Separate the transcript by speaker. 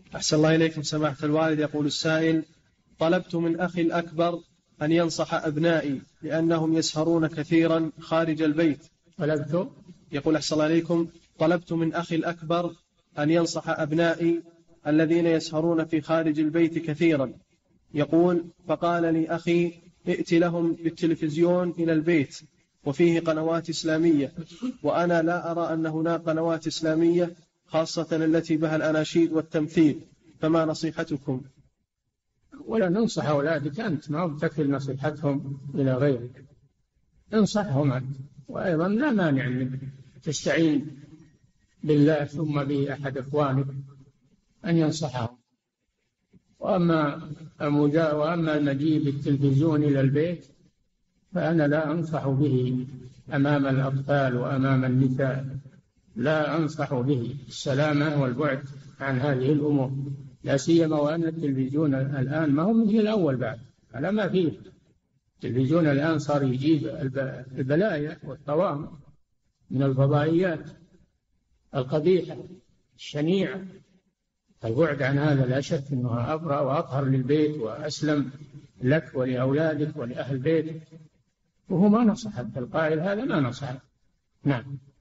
Speaker 1: أحسن الله إليكم سماحة الوالد. يقول السائل: طلبت من أخي الأكبر أن ينصح أبنائي لأنهم يسهرون كثيرا خارج البيت. يقول أحسن الله إليكم: طلبت من أخي الأكبر أن ينصح أبنائي الذين يسهرون في خارج البيت كثيرا. يقول: فقال لي أخي: ائت لهم بالتلفزيون إلى البيت وفيه قنوات إسلامية، وأنا لا أرى أن هناك قنوات إسلامية خاصة التي بها الأناشيد والتمثيل، فما نصيحتكم؟
Speaker 2: ولا ننصح أولادك أنت، ما بتكل نصيحتهم إلى غيرك، انصحهم أنت. وأيضا لا مانع أنك تستعين بالله ثم بأحد إخوانك أن ينصحهم. وأما المجيء بالتلفزيون إلى البيت فأنا لا أنصح به أمام الأطفال وأمام النساء، لا أنصح به. السلامة والبعد عن هذه الأمور، لا سيما وأن التلفزيون الآن ما هو مثل الأول بعد، على ما فيه. التلفزيون الآن صار يجيب البلايا والطوام من الفضائيات القبيحة الشنيعة. البعد عن هذا لا شك أنه أبرأ وأطهر للبيت وأسلم لك ولأولادك ولأهل بيتك. وهو ما نصحك، القائل هذا ما نصحك. نعم.